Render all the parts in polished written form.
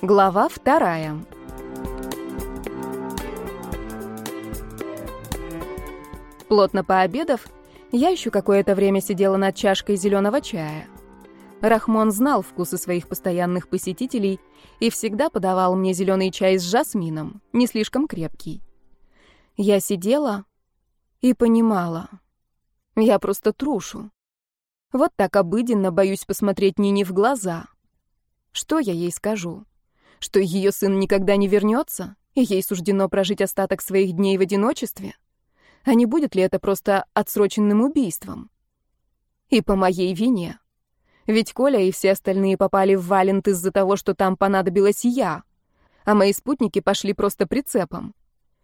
Глава 2. Плотно пообедав, я еще какое-то время сидела над чашкой зеленого чая. Рахмон знал вкусы своих постоянных посетителей и всегда подавал мне зеленый чай с жасмином, не слишком крепкий. Я сидела и понимала. Я просто трушу. Вот так обыденно боюсь посмотреть Нине в глаза. Что я ей скажу? Что ее сын никогда не вернется, и ей суждено прожить остаток своих дней в одиночестве? А не будет ли это просто отсроченным убийством? И по моей вине. Ведь Коля и все остальные попали в Валент из-за того, что там понадобилась я, а мои спутники пошли просто прицепом.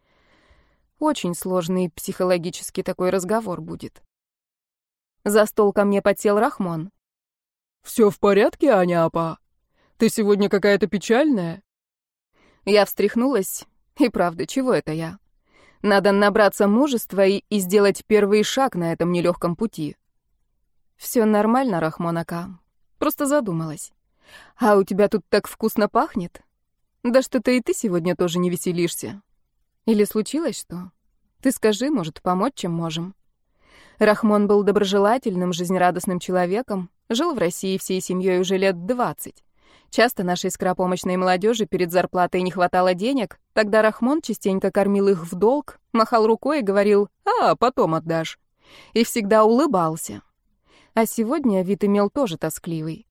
Очень сложный психологически такой разговор будет. За стол ко мне подсел Рахмон. «Все в порядке, Аня апа? Ты сегодня какая-то печальная?» Я встряхнулась. И правда, чего это я? Надо набраться мужества и сделать первый шаг на этом нелегком пути. Все нормально, Рахмон ака. Просто задумалась. А у тебя тут так вкусно пахнет? Да что-то и ты сегодня тоже не веселишься. Или случилось что? Ты скажи, может, помочь, чем можем. Рахмон был доброжелательным, жизнерадостным человеком, жил в России всей семьей уже лет 20. Часто нашей скоропомощной молодежи перед зарплатой не хватало денег, тогда Рахмон частенько кормил их в долг, махал рукой и говорил: «А, потом отдашь». И всегда улыбался. А сегодня вид имел тоже тоскливый.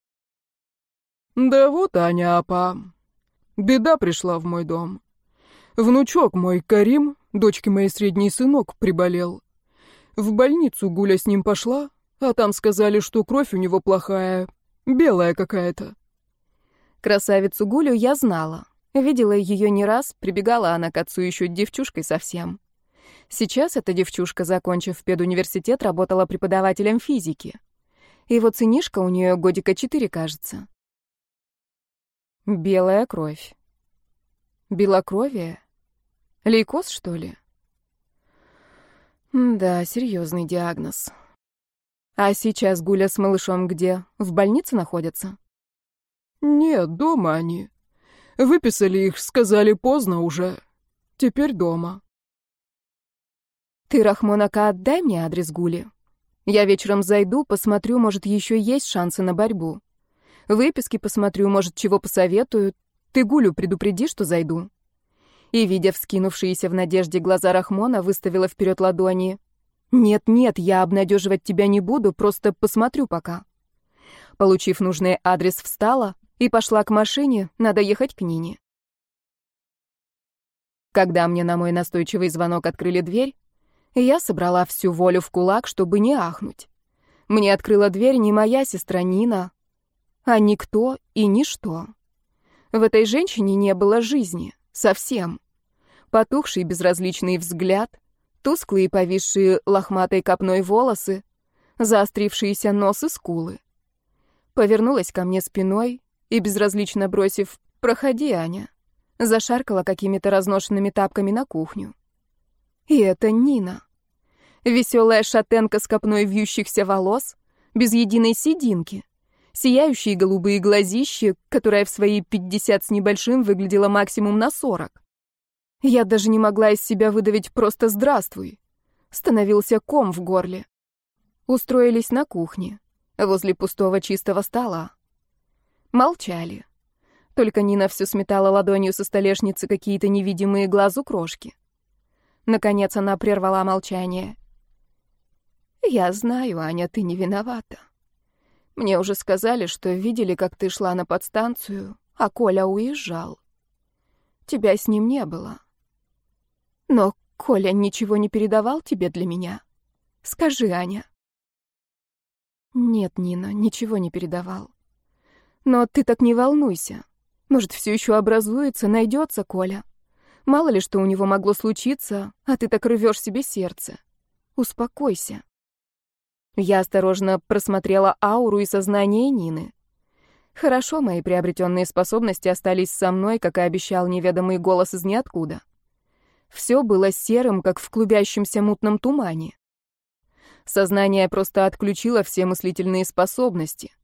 «Да вот, Аня апа, беда пришла в мой дом. Внучок мой Карим, дочки моей средний сынок, приболел. В больницу Гуля с ним пошла, а там сказали, что кровь у него плохая, белая какая-то». Красавицу Гулю я знала. Видела ее не раз, прибегала она к отцу еще девчушкой совсем. Сейчас эта девчушка, закончив педуниверситет, работала преподавателем физики. И вот сынишка у нее годика 4, кажется. Белая кровь. Белокровие? Лейкоз, что ли? Да, серьезный диагноз. А сейчас Гуля с малышом где? В больнице находятся? «Нет, дома они. Выписали их, сказали, поздно уже. Теперь дома». Ты, Рахмон ака, отдай мне адрес Гули. Я вечером зайду, посмотрю, может, еще есть шансы на борьбу. Выписки посмотрю, может, чего посоветуют. Ты Гулю предупреди, что зайду». И, видя вскинувшиеся в надежде глаза Рахмона, выставила вперед ладони. «Нет, я обнадеживать тебя не буду, просто посмотрю пока». Получив нужный адрес, встала и пошла к машине, надо ехать к Нине. Когда мне на мой настойчивый звонок открыли дверь, я собрала всю волю в кулак, чтобы не ахнуть. Мне открыла дверь не моя сестра Нина, а никто и ничто. В этой женщине не было жизни, совсем. Потухший безразличный взгляд, тусклые повисшие лохматой копной волосы, заострившиеся нос и скулы. Повернулась ко мне спиной и, безразлично бросив «Проходи, Аня», зашаркала какими-то разношенными тапками на кухню. И это Нина. Веселая шатенка с копной вьющихся волос, без единой сединки, сияющие голубые глазища, которая в свои 50 с небольшим выглядела максимум на 40. Я даже не могла из себя выдавить просто «здравствуй». Становился ком в горле. Устроились на кухне, возле пустого чистого стола. Молчали. Только Нина все сметала ладонью со столешницы какие-то невидимые глазу крошки. Наконец она прервала молчание. «Я знаю, Аня, ты не виновата. Мне уже сказали, что видели, как ты шла на подстанцию, а Коля уезжал. Тебя с ним не было. Но Коля ничего не передавал тебе для меня? Скажи, Аня». «Нет, Нина, ничего не передавал. Но ты так не волнуйся. Может, все еще образуется, найдется Коля. Мало ли что у него могло случиться, а ты так рвешь себе сердце. Успокойся». Я осторожно просмотрела ауру и сознание Нины. Хорошо, мои приобретенные способности остались со мной, как и обещал неведомый голос из ниоткуда. Все было серым, как в клубящемся мутном тумане. Сознание просто отключило все мыслительные способности.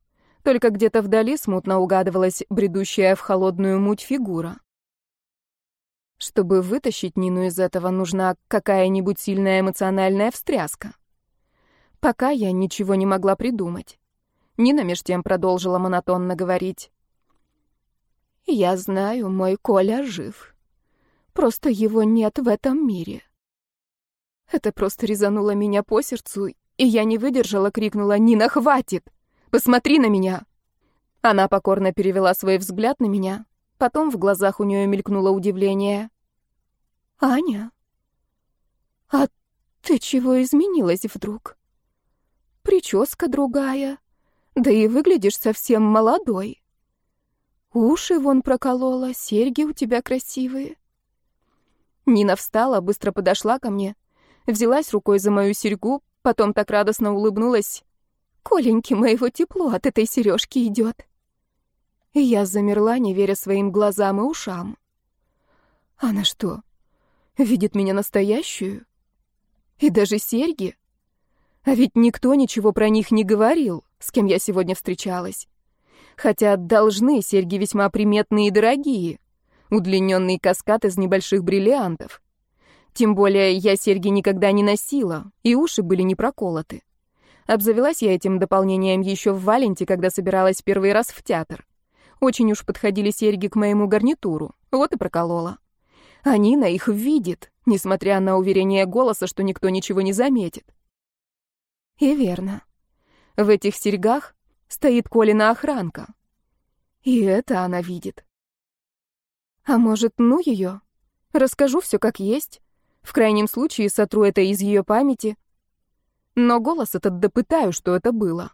Только где-то вдали смутно угадывалась бредущая в холодную муть фигура. Чтобы вытащить Нину из этого, нужна какая-нибудь сильная эмоциональная встряска. Пока я ничего не могла придумать. Нина меж тем продолжила монотонно говорить. «Я знаю, мой Коля жив. Просто его нет в этом мире». Это просто резануло меня по сердцу, и я не выдержала, крикнула: «Нина, хватит! Посмотри на меня!» Она покорно перевела свой взгляд на меня, потом в глазах у нее мелькнуло удивление. «Аня, а ты чего изменилась вдруг? Прическа другая, да и выглядишь совсем молодой. Уши вон проколола, серьги у тебя красивые». Нина встала, быстро подошла ко мне, взялась рукой за мою серьгу, потом так радостно улыбнулась. «Коленьке моего тепло от этой сережки идет». И я замерла, не веря своим глазам и ушам. Она что, видит меня настоящую? И даже серьги? А ведь никто ничего про них не говорил, с кем я сегодня встречалась. Хотя должны, серьги весьма приметные и дорогие. Удлиненный каскад из небольших бриллиантов. Тем более я серьги никогда не носила, и уши были не проколоты. Обзавелась я этим дополнением еще в Валенте, когда собиралась первый раз в театр. Очень уж подходили серьги к моему гарнитуру, вот и проколола. А Нина их видит, несмотря на уверение голоса, что никто ничего не заметит. И верно. В этих серьгах стоит Колина охранка. И это она видит. А может, ну ее? Расскажу все как есть. В крайнем случае сотру это из ее памяти. Но голос этот допытаю, что это было.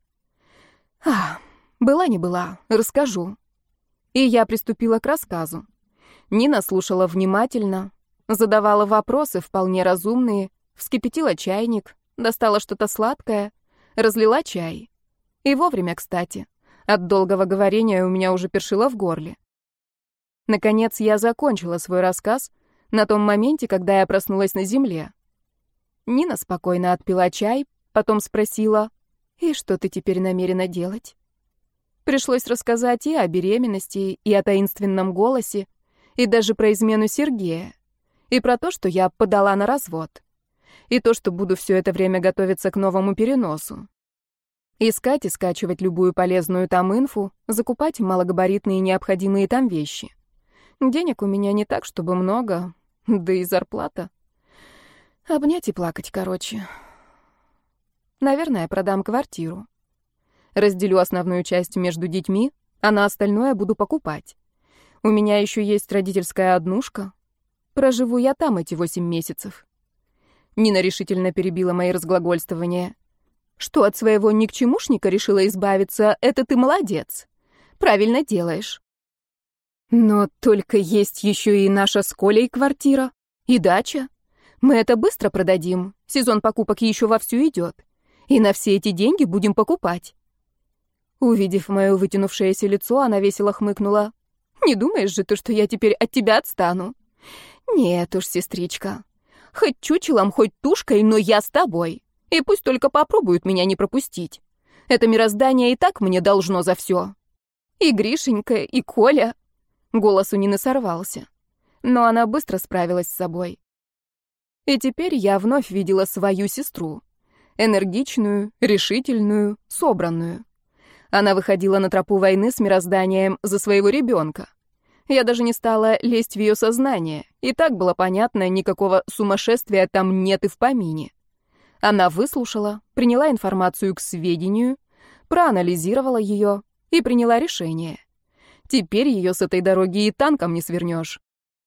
Была не была, расскажу. И я приступила к рассказу. Нина слушала внимательно, задавала вопросы вполне разумные, вскипятила чайник, достала что-то сладкое, разлила чай. И вовремя, кстати. От долгого говорения у меня уже першило в горле. Наконец я закончила свой рассказ на том моменте, когда я проснулась на земле. Нина спокойно отпила чай, потом спросила: «И что ты теперь намерена делать?» Пришлось рассказать и о беременности, и о таинственном голосе, и даже про измену Сергея, и про то, что я подала на развод, и то, что буду все это время готовиться к новому переносу. Искать и скачивать любую полезную там инфу, закупать малогабаритные необходимые там вещи. Денег у меня не так, чтобы много, да и зарплата. Обнять и плакать, короче. Наверное, продам квартиру. Разделю основную часть между детьми, а на остальное буду покупать. У меня еще есть родительская однушка. Проживу я там эти 8 месяцев. Нина решительно перебила мои разглагольствования. Что от своего никчемушника решила избавиться, это ты молодец. Правильно делаешь. Но только есть еще и наша с Колей квартира, и дача. Мы это быстро продадим, сезон покупок еще вовсю идет. И на все эти деньги будем покупать. Увидев мое вытянувшееся лицо, она весело хмыкнула. «Не думаешь же ты, что я теперь от тебя отстану?» «Нет уж, сестричка. Хоть чучелом, хоть тушкой, но я с тобой. И пусть только попробуют меня не пропустить. Это мироздание и так мне должно за все. И Гришенька, и Коля». Голос у Нины сорвался. Но она быстро справилась с собой. И теперь я вновь видела свою сестру. Энергичную, решительную, собранную. Она выходила на тропу войны с мирозданием за своего ребенка. Я даже не стала лезть в ее сознание. И так было понятно, никакого сумасшествия там нет и в помине. Она выслушала, приняла информацию к сведению, проанализировала ее и приняла решение. Теперь ее с этой дороги и танком не свернешь.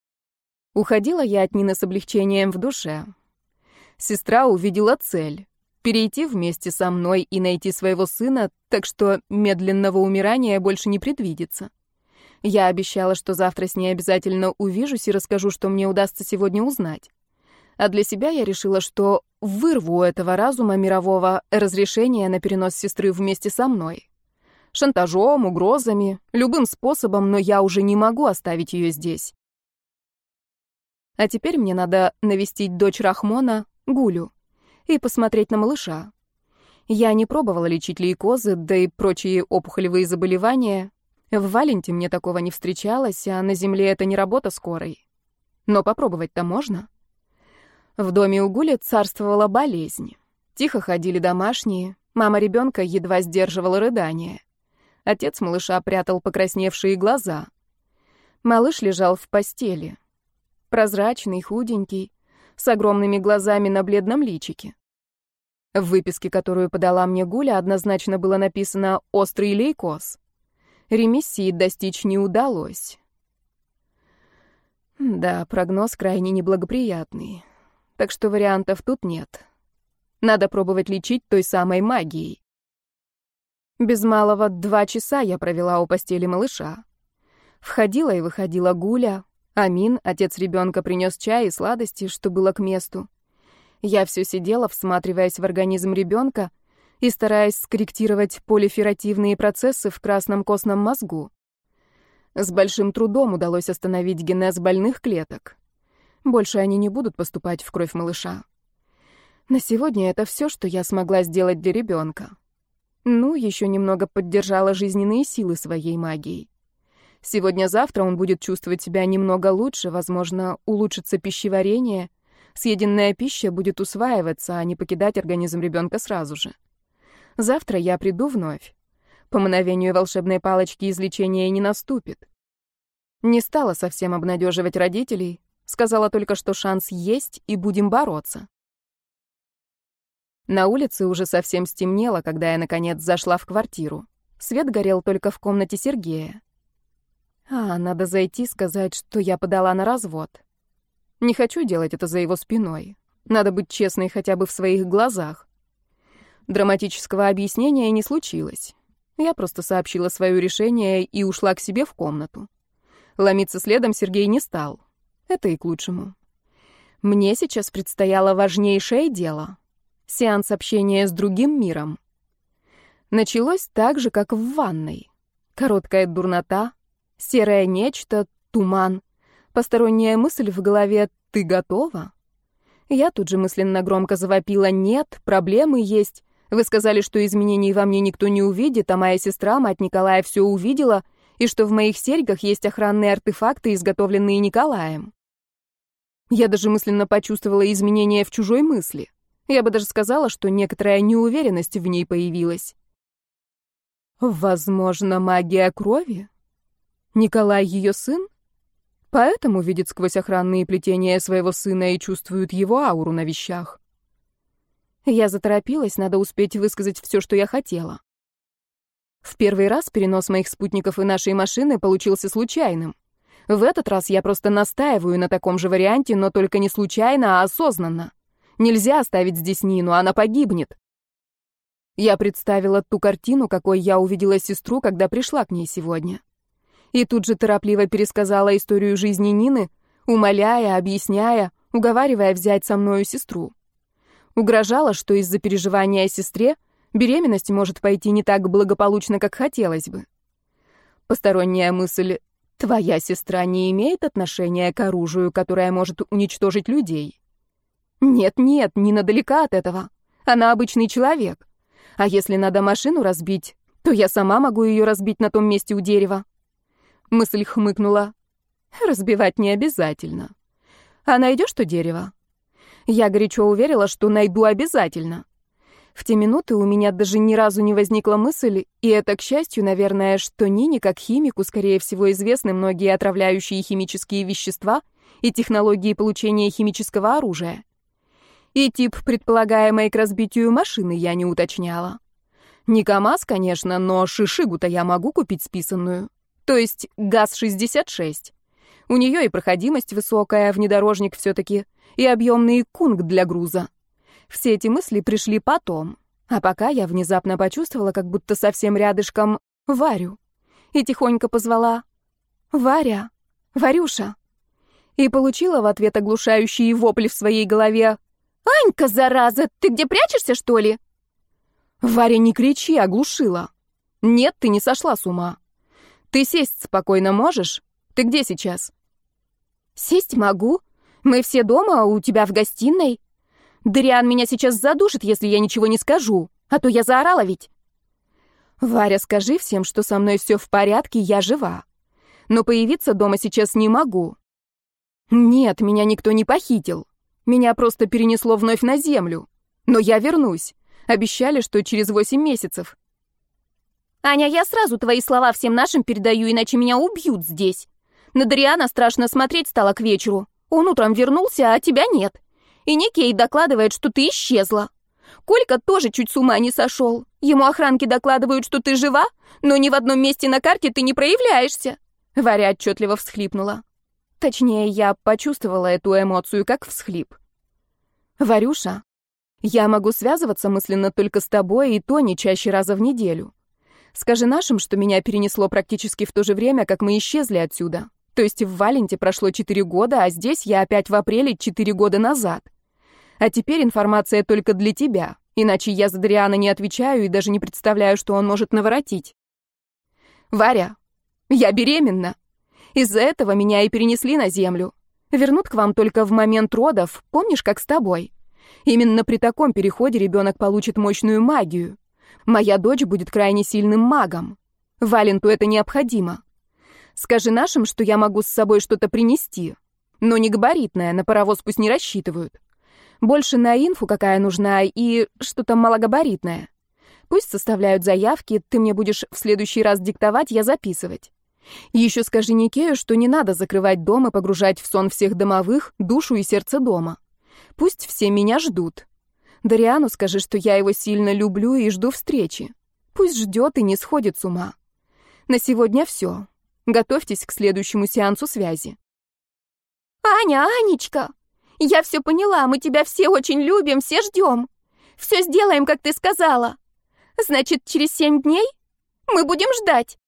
Уходила я от Нины с облегчением в душе. Сестра увидела цель — перейти вместе со мной и найти своего сына, так что медленного умирания больше не предвидится. Я обещала, что завтра с ней обязательно увижусь и расскажу, что мне удастся сегодня узнать. А для себя я решила, что вырву у этого разума мирового разрешение на перенос сестры вместе со мной. Шантажом, угрозами, любым способом, но я уже не могу оставить ее здесь. А теперь мне надо навестить дочь Рахмона, Гулю, и посмотреть на малыша. Я не пробовала лечить лейкозы, да и прочие опухолевые заболевания. В Валенте мне такого не встречалось, а на земле это не работа скорой. Но попробовать-то можно. В доме у Гули царствовала болезнь. Тихо ходили домашние, мама ребенка едва сдерживала рыдания. Отец малыша прятал покрасневшие глаза. Малыш лежал в постели. Прозрачный, худенький, с огромными глазами на бледном личике. В выписке, которую подала мне Гуля, однозначно было написано «острый лейкоз». Ремиссии достичь не удалось. Да, прогноз крайне неблагоприятный. Так что вариантов тут нет. Надо пробовать лечить той самой магией. Без малого 2 часа я провела у постели малыша. Входила и выходила Гуля. Амин, отец ребенка, принес чай и сладости, что было к месту. Я все сидела, всматриваясь в организм ребенка и стараясь скорректировать полиферативные процессы в красном костном мозгу. С большим трудом удалось остановить генез больных клеток. Больше они не будут поступать в кровь малыша. На сегодня это все, что я смогла сделать для ребенка. Ну, еще немного поддержала жизненные силы своей магией. Сегодня-завтра он будет чувствовать себя немного лучше, возможно, улучшится пищеварение, съеденная пища будет усваиваться, а не покидать организм ребенка сразу же. Завтра я приду вновь. По мановению волшебной палочки излечения не наступит. Не стала совсем обнадеживать родителей, сказала только, что шанс есть, и будем бороться. На улице уже совсем стемнело, когда я, наконец, зашла в квартиру. Свет горел только в комнате Сергея. Надо зайти, сказать, что я подала на развод. Не хочу делать это за его спиной. Надо быть честной хотя бы в своих глазах. Драматического объяснения не случилось. Я просто сообщила свое решение и ушла к себе в комнату. Ломиться следом Сергей не стал. Это и к лучшему. Мне сейчас предстояло важнейшее дело — сеанс общения с другим миром. Началось так же, как в ванной. Короткая дурнота, серое нечто, туман, посторонняя мысль в голове «ты готова?». Я тут же мысленно громко завопила «нет, проблемы есть». Вы сказали, что изменений во мне никто не увидит, а моя сестра, мать Николая, все увидела, и что в моих серьгах есть охранные артефакты, изготовленные Николаем. Я даже мысленно почувствовала изменения в чужой мысли. Я бы даже сказала, что некоторая неуверенность в ней появилась. Возможно, магия крови? Николай ее сын? Поэтому видит сквозь охранные плетения своего сына и чувствует его ауру на вещах. Я заторопилась, надо успеть высказать все, что я хотела. В первый раз перенос моих спутников и нашей машины получился случайным. В этот раз я просто настаиваю на таком же варианте, но только не случайно, а осознанно. Нельзя оставить здесь Нину, она погибнет. Я представила ту картину, какой я увидела сестру, когда пришла к ней сегодня. И тут же торопливо пересказала историю жизни Нины, умоляя, объясняя, уговаривая взять со мною сестру. Угрожала, что из-за переживания о сестре беременность может пойти не так благополучно, как хотелось бы. Посторонняя мысль «твоя сестра не имеет отношения к оружию, которое может уничтожить людей». Нет, Нина далека от этого. Она обычный человек. А если надо машину разбить, то я сама могу ее разбить на том месте у дерева. Мысль хмыкнула. Разбивать не обязательно. А найдешь то дерево? Я горячо уверила, что найду обязательно. В те минуты у меня даже ни разу не возникла мысль, и это, к счастью, наверное, что Нине, как химику, скорее всего, известны многие отравляющие химические вещества и технологии получения химического оружия. И тип предполагаемой к разбитию машины я не уточняла. Не КамАЗ, конечно, но шишигу-то я могу купить списанную. То есть ГАЗ-66. У нее и проходимость высокая, внедорожник все-таки, и объемный кунг для груза. Все эти мысли пришли потом, а пока я внезапно почувствовала, как будто совсем рядышком Варю, и тихонько позвала «Варя! Варюша!» И получила в ответ оглушающие вопли в своей голове «Анька, зараза, ты где прячешься, что ли?» «Варя, не кричи, оглушила!» «Нет, ты не сошла с ума. Ты сесть спокойно можешь? Ты где сейчас?» «Сесть могу. Мы все дома, у тебя в гостиной. Дариан меня сейчас задушит, если я ничего не скажу. а то я заорала ведь. Варя, скажи всем, что со мной все в порядке, я жива. Но появиться дома сейчас не могу. Нет, меня никто не похитил. Меня просто перенесло вновь на землю. Но я вернусь. Обещали, что через 8 месяцев. Аня, я сразу твои слова всем нашим передаю, иначе меня убьют здесь. На Дариана страшно смотреть стало к вечеру. Он утром вернулся, а тебя нет. И Никей докладывает, что ты исчезла. Колька тоже чуть с ума не сошел. Ему охранки докладывают, что ты жива, но ни в одном месте на карте ты не проявляешься. Варя отчетливо всхлипнула. Точнее, я почувствовала эту эмоцию как всхлип. Варюша, я могу связываться мысленно только с тобой, и то не чаще раза в неделю. Скажи нашим, что меня перенесло практически в то же время, как мы исчезли отсюда. То есть в Валенте прошло 4 года, а здесь я опять в апреле 4 года назад. А теперь информация только для тебя, иначе я за Дариана не отвечаю и даже не представляю, что он может наворотить. Варя, я беременна. Из-за этого меня и перенесли на землю. Вернут к вам только в момент родов, помнишь, как с тобой? Именно при таком переходе ребенок получит мощную магию. Моя дочь будет крайне сильным магом. Валенту это необходимо. Скажи нашим, что я могу с собой что-то принести. Но не габаритное, на паровоз пусть не рассчитывают. Больше на инфу, какая нужна, и что-то малогабаритное. Пусть составляют заявки, ты мне будешь в следующий раз диктовать, я записывать. Еще скажи Никею, что не надо закрывать дом и погружать в сон всех домовых, душу и сердце дома. Пусть все меня ждут. Дариану скажи, что я его сильно люблю и жду встречи. Пусть ждет и не сходит с ума. На сегодня все. Готовьтесь к следующему сеансу связи. Аня, Анечка, я все поняла, мы тебя все очень любим, все ждем. Все сделаем, как ты сказала. Значит, через 7 дней мы будем ждать.